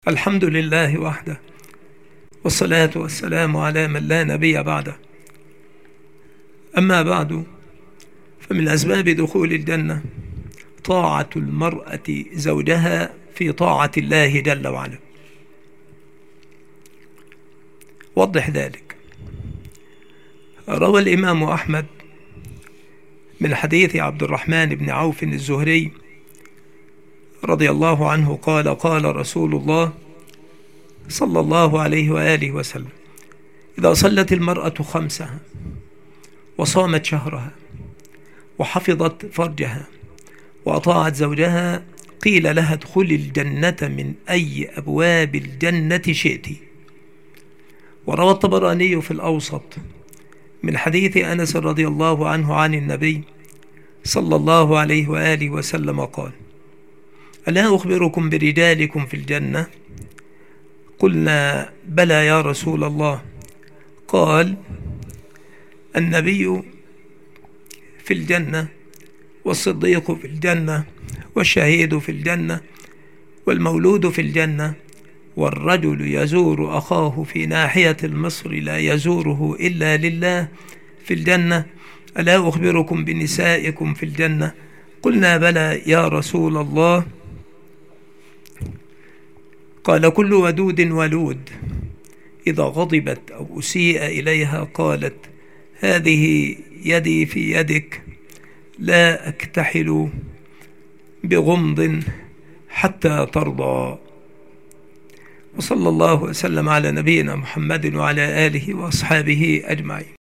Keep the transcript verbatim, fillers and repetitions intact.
الحمد لله وحده، والصلاة والسلام على من لا نبي بعده. أما بعد، فمن أسباب دخول الجنة طاعة المرأة زوجها في طاعة الله جل وعلا. وضح ذلك. روى الإمام أحمد من حديث عبد الرحمن بن عوف الزهري رضي الله عنه قال: قال رسول الله صلى الله عليه وآله وسلم: إذا صلت المرأة خمسها وصامت شهرها وحفظت فرجها وأطاعت زوجها قيل لها ادخلي الجنة من أي أبواب الجنة شئت. وروى الطبراني في الأوسط من حديث أنس رضي الله عنه عن النبي صلى الله عليه وآله وسلم قال: ألا أخبركم برجالكم في الجنة؟ قلنا: بلى يا رسول الله. قال: النبي في الجنة، والصديق في الجنة، والشهيد في الجنة، والمولود في الجنة، والرجل يزور أخاه في ناحية المصر لا يزوره إلا لله في الجنة. ألا أخبركم بنسائكم في الجنة؟ قلنا: بلى يا رسول الله. قال: كل ودود ولود إذا غضبت أو أسيء إليها قالت: هذه يدي في يدك، لا أكتحل بغمض حتى ترضى. وصلى الله وسلم على نبينا محمد وعلى آله وأصحابه أجمعين.